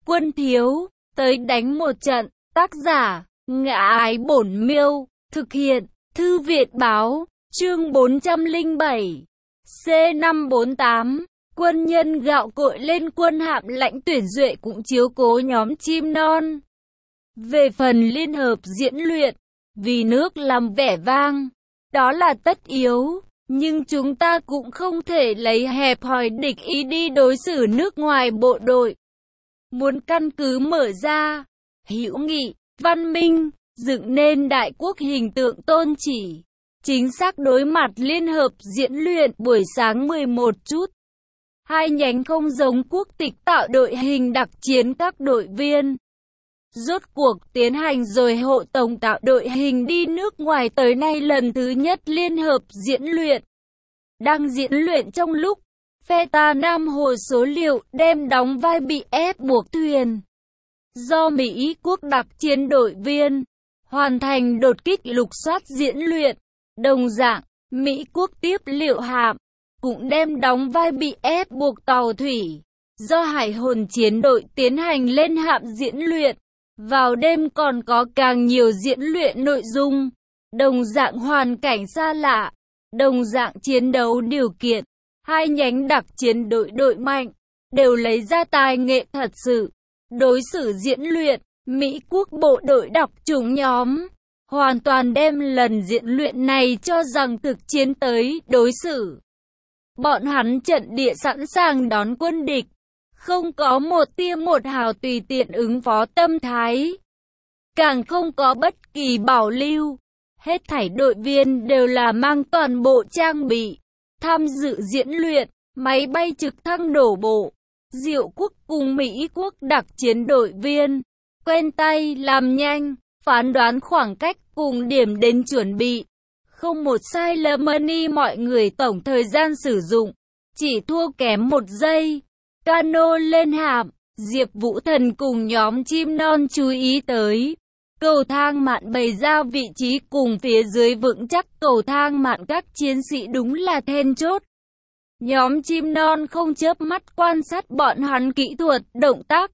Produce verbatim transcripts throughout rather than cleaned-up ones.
quân thiếu, tới đánh một trận. Tác giả, Ngã Ái Bổn Miêu, thực hiện, Thư Việt Báo, chương bốn trăm lẻ bảy, C năm bốn tám. Quân nhân gạo cội lên quân hạm lãnh tuyển duệ cũng chiếu cố nhóm chim non. Về phần liên hợp diễn luyện, vì nước làm vẻ vang, đó là tất yếu, nhưng chúng ta cũng không thể lấy hẹp hòi địch ý đi đối xử nước ngoài bộ đội. Muốn căn cứ mở ra, hữu nghị, văn minh, dựng nên đại quốc hình tượng tôn chỉ, chính xác đối mặt liên hợp diễn luyện buổi sáng mười một chút. Hai nhánh không giống quốc tịch tạo đội hình đặc chiến các đội viên. Rốt cuộc tiến hành rồi hộ tống tạo đội hình đi nước ngoài tới nay lần thứ nhất liên hợp diễn luyện. Đang diễn luyện trong lúc, phe ta Nam Hồ số liệu đem đóng vai bị ép buộc thuyền. Do Mỹ quốc đặc chiến đội viên, hoàn thành đột kích lục soát diễn luyện. Đồng dạng, Mỹ quốc tiếp liệu hạm, cũng đem đóng vai bị ép buộc tàu thủy. Do hải hồn chiến đội tiến hành lên hạm diễn luyện. Vào đêm còn có càng nhiều diễn luyện nội dung, đồng dạng hoàn cảnh xa lạ, đồng dạng chiến đấu điều kiện, hai nhánh đặc chiến đội đội mạnh, đều lấy ra tài nghệ thật sự. Đối xử diễn luyện, Mỹ quốc bộ đội đọc chủng nhóm, hoàn toàn đem lần diễn luyện này cho rằng thực chiến tới đối xử. Bọn hắn trận địa sẵn sàng đón quân địch. Không có một tia một hào tùy tiện ứng phó tâm thái. Càng không có bất kỳ bảo lưu. Hết thảy đội viên đều là mang toàn bộ trang bị. Tham dự diễn luyện, máy bay trực thăng đổ bộ. Diệu quốc cùng Mỹ quốc đặc chiến đội viên. Quen tay, làm nhanh, phán đoán khoảng cách cùng điểm đến chuẩn bị. Không một sai lầm ni mọi người tổng thời gian sử dụng. Chỉ thua kém một giây. Cano lên hạm, Diệp Vũ Thần cùng nhóm chim non chú ý tới. Cầu thang mạn bày ra vị trí cùng phía dưới vững chắc cầu thang mạn các chiến sĩ đúng là then chốt. Nhóm chim non không chớp mắt quan sát bọn hắn kỹ thuật, động tác.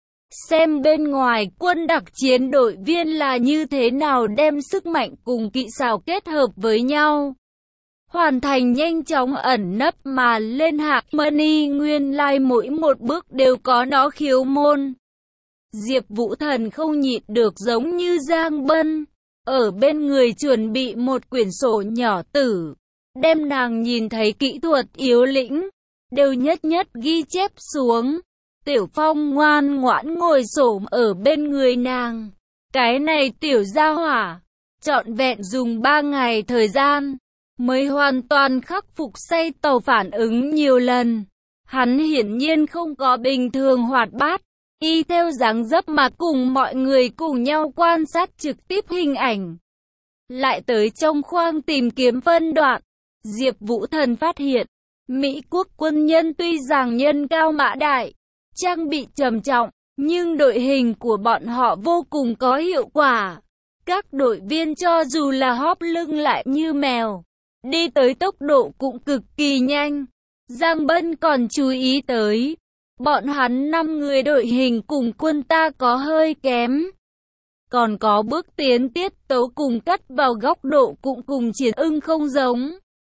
Xem bên ngoài quân đặc chiến đội viên là như thế nào đem sức mạnh cùng kỹ xảo kết hợp với nhau. Hoàn thành nhanh chóng ẩn nấp mà lên hạc money nguyên lai like mỗi một bước đều có nó khiếu môn. Diệp Vũ Thần không nhịn được giống như Giang Bân, ở bên người chuẩn bị một quyển sổ nhỏ tử, đem nàng nhìn thấy kỹ thuật yếu lĩnh, đều nhất nhất ghi chép xuống. Tiểu Phong ngoan ngoãn ngồi xổm ở bên người nàng. Cái này tiểu gia hỏa, trọn vẹn dùng ba ngày thời gian mới hoàn toàn khắc phục say tàu phản ứng nhiều lần. Hắn hiển nhiên không có bình thường hoạt bát, y theo dáng dấp mà cùng mọi người cùng nhau quan sát trực tiếp hình ảnh. Lại tới trong khoang tìm kiếm phân đoạn, Diệp Vũ Thần phát hiện, Mỹ quốc quân nhân tuy rằng nhân cao mã đại, trang bị trầm trọng, nhưng đội hình của bọn họ vô cùng có hiệu quả. Các đội viên cho dù là hóp lưng lại như mèo, đi tới tốc độ cũng cực kỳ nhanh. Giang Bân còn chú ý tới, bọn hắn năm người đội hình cùng quân ta có hơi kém. Còn có bước tiến tiết tấu cùng cắt vào góc độ cũng cùng Triển Ưng không giống.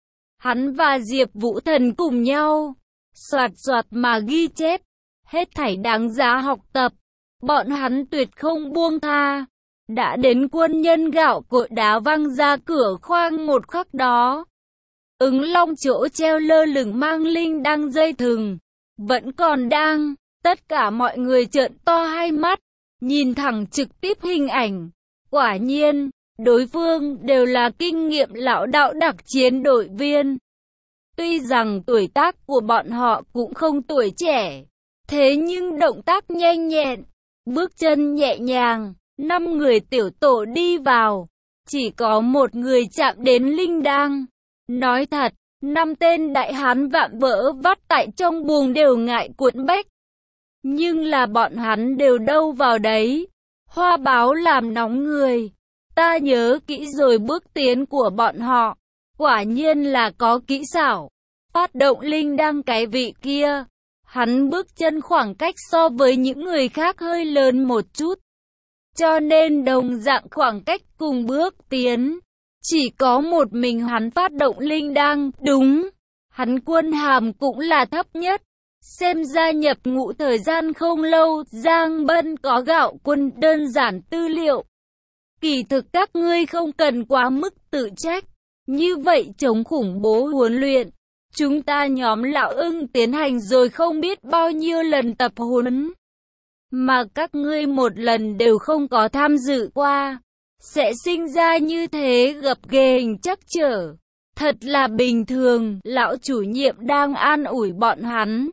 Hắn và Diệp Vũ Thần cùng nhau, soạt soạt mà ghi chép, hết thảy đáng giá học tập. Bọn hắn tuyệt không buông tha. Đã đến quân nhân gạo cội đá văng ra cửa khoang một khắc đó. Ứng Long chỗ treo lơ lửng mang linh đăng dây thừng, vẫn còn đang. Tất cả mọi người trợn to hai mắt, nhìn thẳng trực tiếp hình ảnh. Quả nhiên, đối phương đều là kinh nghiệm lão đạo đặc chiến đội viên. Tuy rằng tuổi tác của bọn họ cũng không tuổi trẻ, thế nhưng động tác nhanh nhẹn, bước chân nhẹ nhàng. Năm người tiểu tổ đi vào, chỉ có một người chạm đến linh đăng. Nói thật, năm tên đại hán vạm vỡ vắt tại trong buồng đều ngại cuộn bách. Nhưng là bọn hắn đều đâu vào đấy. Hoa báo làm nóng người. Ta nhớ kỹ rồi bước tiến của bọn họ. Quả nhiên là có kỹ xảo. Phát động linh đăng cái vị kia, Hắn bước chân khoảng cách so với những người khác hơi lớn một chút, cho nên đồng dạng khoảng cách cùng bước tiến. Chỉ có một mình hắn phát động linh đăng, đúng, hắn quân hàm cũng là thấp nhất. Xem ra nhập ngũ thời gian không lâu, Giang Bân có gạo quân đơn giản tư liệu. Kỳ thực các ngươi không cần quá mức tự trách. Như vậy chống khủng bố huấn luyện, chúng ta nhóm lão ưng tiến hành rồi không biết bao nhiêu lần tập huấn, mà các ngươi một lần đều không có tham dự qua, sẽ sinh ra như thế gập ghềnh trắc trở. Thật là bình thường, lão chủ nhiệm đang an ủi bọn hắn.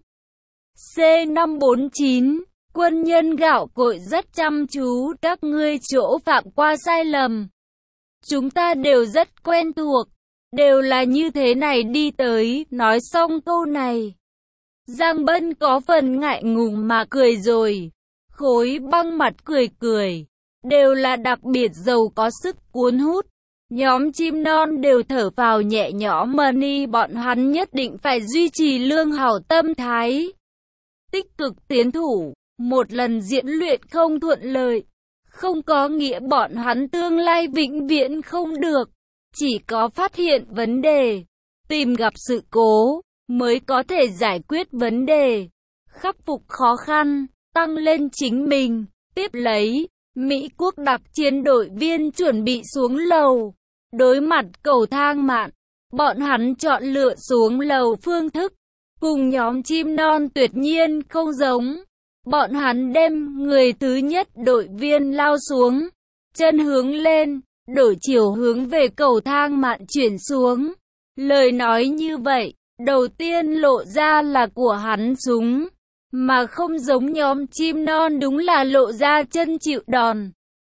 C năm bốn chín, quân nhân gạo cội rất chăm chú, các ngươi chỗ phạm qua sai lầm, chúng ta đều rất quen thuộc, đều là như thế này đi tới. Nói xong câu này, Giang Bân có phần ngại ngùng mà cười rồi. Khối băng mặt cười cười, đều là đặc biệt giàu có sức cuốn hút. Nhóm chim non đều thở phào nhẹ nhõm, Money bọn hắn nhất định phải duy trì lương hảo tâm thái, tích cực tiến thủ. Một lần diễn luyện không thuận lợi, không có nghĩa bọn hắn tương lai vĩnh viễn không được. Chỉ có phát hiện vấn đề, tìm gặp sự cố, mới có thể giải quyết vấn đề, khắc phục khó khăn, tăng lên chính mình. Tiếp lấy, Mỹ quốc đặc chiến đội viên chuẩn bị xuống lầu. Đối mặt cầu thang mạn, bọn hắn chọn lựa xuống lầu phương thức, cùng nhóm chim non tuyệt nhiên không giống. Bọn hắn đem người thứ nhất đội viên lao xuống, chân hướng lên, đổi chiều hướng về cầu thang mạn chuyển xuống. Lời nói như vậy, đầu tiên lộ ra là của hắn súng, mà không giống nhóm chim non đúng là lộ ra chân chịu đòn.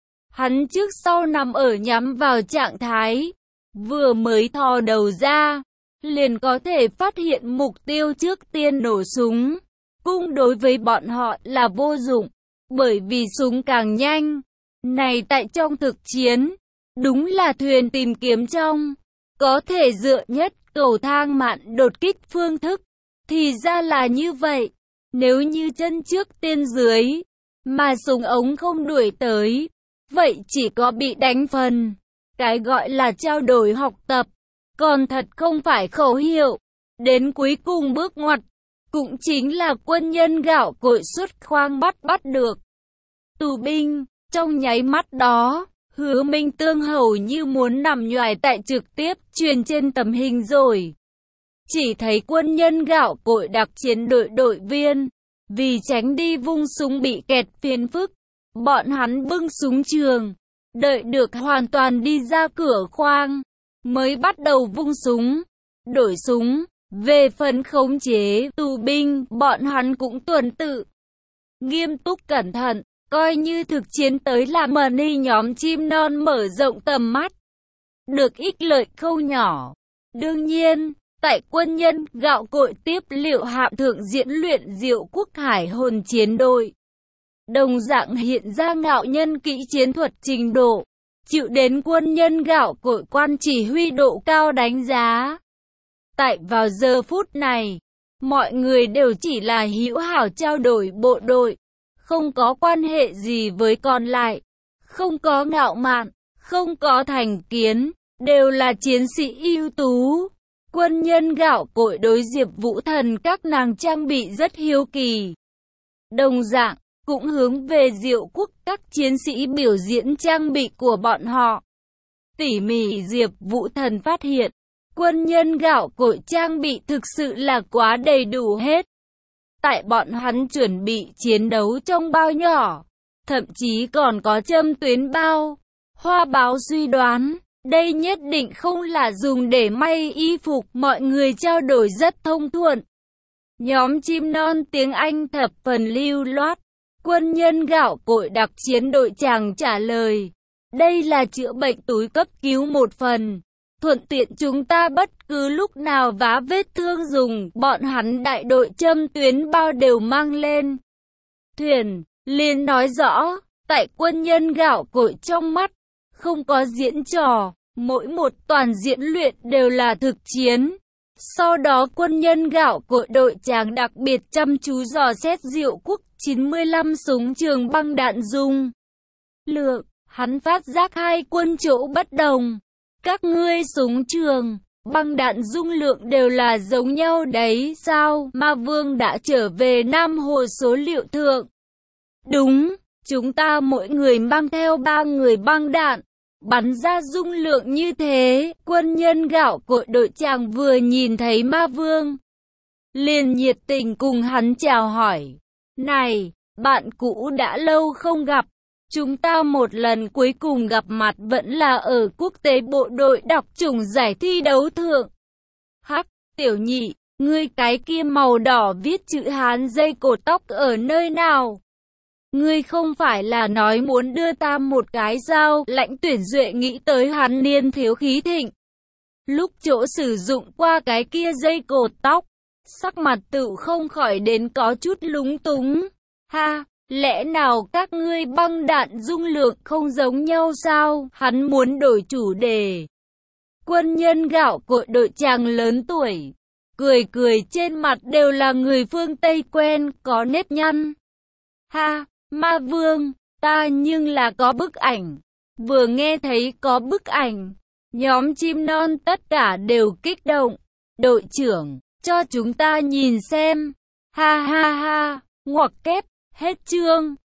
Hắn trước sau nằm ở nhắm vào trạng thái, vừa mới thò đầu ra, liền có thể phát hiện mục tiêu trước tiên nổ súng. Cung đối với bọn họ là vô dụng, bởi vì súng càng nhanh. Này tại trong thực chiến, đúng là thuyền tìm kiếm trong, có thể dựa nhất cầu thang mạn đột kích phương thức. Thì ra là như vậy, nếu như chân trước tiên dưới, mà súng ống không đuổi tới, vậy chỉ có bị đánh phần. Cái gọi là trao đổi học tập, còn thật không phải khẩu hiệu. Đến cuối cùng bước ngoặt, cũng chính là quân nhân gạo cội xuất khoang bắt bắt được tù binh. Trong nháy mắt đó, Hứa Minh Tương hầu như muốn nằm nhoài tại trực tiếp truyền trên tấm hình rồi. Chỉ thấy quân nhân gạo cội đặc chiến đội đội viên, vì tránh đi vung súng bị kẹt phiền phức, bọn hắn bưng súng trường, đợi được hoàn toàn đi ra cửa khoang, mới bắt đầu vung súng, đổi súng. Về phần khống chế tù binh, bọn hắn cũng tuần tự, nghiêm túc cẩn thận, coi như thực chiến tới là Money nhóm chim non mở rộng tầm mắt, được ích lợi không nhỏ. Đương nhiên, tại quân nhân gạo cội tiếp liệu hạm thượng diễn luyện Diệu Quốc Hải hồn chiến đội, đồng dạng hiện ra ngạo nhân kỹ chiến thuật trình độ, chịu đến quân nhân gạo cội quan chỉ huy độ cao đánh giá. Tại vào giờ phút này, mọi người đều chỉ là hữu hảo trao đổi bộ đội, không có quan hệ gì với còn lại, không có ngạo mạn, không có thành kiến, đều là chiến sĩ ưu tú. Quân nhân gạo cội đối Diệp Vũ Thần các nàng trang bị rất hiếu kỳ. Đồng dạng, cũng hướng về Diệu Quốc các chiến sĩ biểu diễn trang bị của bọn họ. Tỉ mỉ Diệp Vũ Thần phát hiện, quân nhân gạo cội trang bị thực sự là quá đầy đủ hết. Tại bọn hắn chuẩn bị chiến đấu trong bao nhỏ, thậm chí còn có châm tuyến bao. Hoa báo suy đoán, đây nhất định không là dùng để may y phục, mọi người trao đổi rất thông thuận. Nhóm chim non tiếng Anh thập phần lưu loát. Quân nhân gạo cội đặc chiến đội chàng trả lời, đây là chữa bệnh túi cấp cứu một phần, thuận tiện chúng ta bất cứ lúc nào vá vết thương dùng. Bọn hắn đại đội châm tuyến bao đều mang lên thuyền, liền nói rõ, tại quân nhân gạo cội trong mắt, không có diễn trò, mỗi một toàn diễn luyện đều là thực chiến. Sau đó quân nhân gạo cội đội tràng đặc biệt chăm chú dò xét Diệu Quốc chín mươi lăm súng trường băng đạn dung lượng. Hắn phát giác hai quân chỗ bất đồng. Các ngươi súng trường, băng đạn dung lượng đều là giống nhau đấy sao? Ma Vương đã trở về Nam Hồ số liệu thượng. Đúng, chúng ta mỗi người mang theo ba người băng đạn. Bắn ra dung lượng như thế, quân nhân gạo cội đội tràng vừa nhìn thấy Ma Vương, liền nhiệt tình cùng hắn chào hỏi. Này, bạn cũ đã lâu không gặp. Chúng ta một lần cuối cùng gặp mặt vẫn là ở quốc tế bộ đội đọc chủng giải thi đấu thượng. Hắc, tiểu nhị, ngươi cái kia màu đỏ viết chữ Hán dây cột tóc ở nơi nào? Ngươi không phải là nói muốn đưa ta một cái dao? Lãnh Tuyển Duệ nghĩ tới hắn niên thiếu khí thịnh. Lúc chỗ sử dụng qua cái kia dây cột tóc, sắc mặt tự không khỏi đến có chút lúng túng. Ha, lẽ nào các ngươi băng đạn dung lượng không giống nhau sao? Hắn muốn đổi chủ đề. Quân nhân gạo cội đội tràng lớn tuổi, cười cười trên mặt đều là người phương Tây quen, có nếp nhăn. Ha, Ma Vương, ta nhưng là có bức ảnh. Vừa nghe thấy có bức ảnh, nhóm chim non tất cả đều kích động. Đội trưởng, cho chúng ta nhìn xem. Ha ha ha, ngoặc kép, hết chương.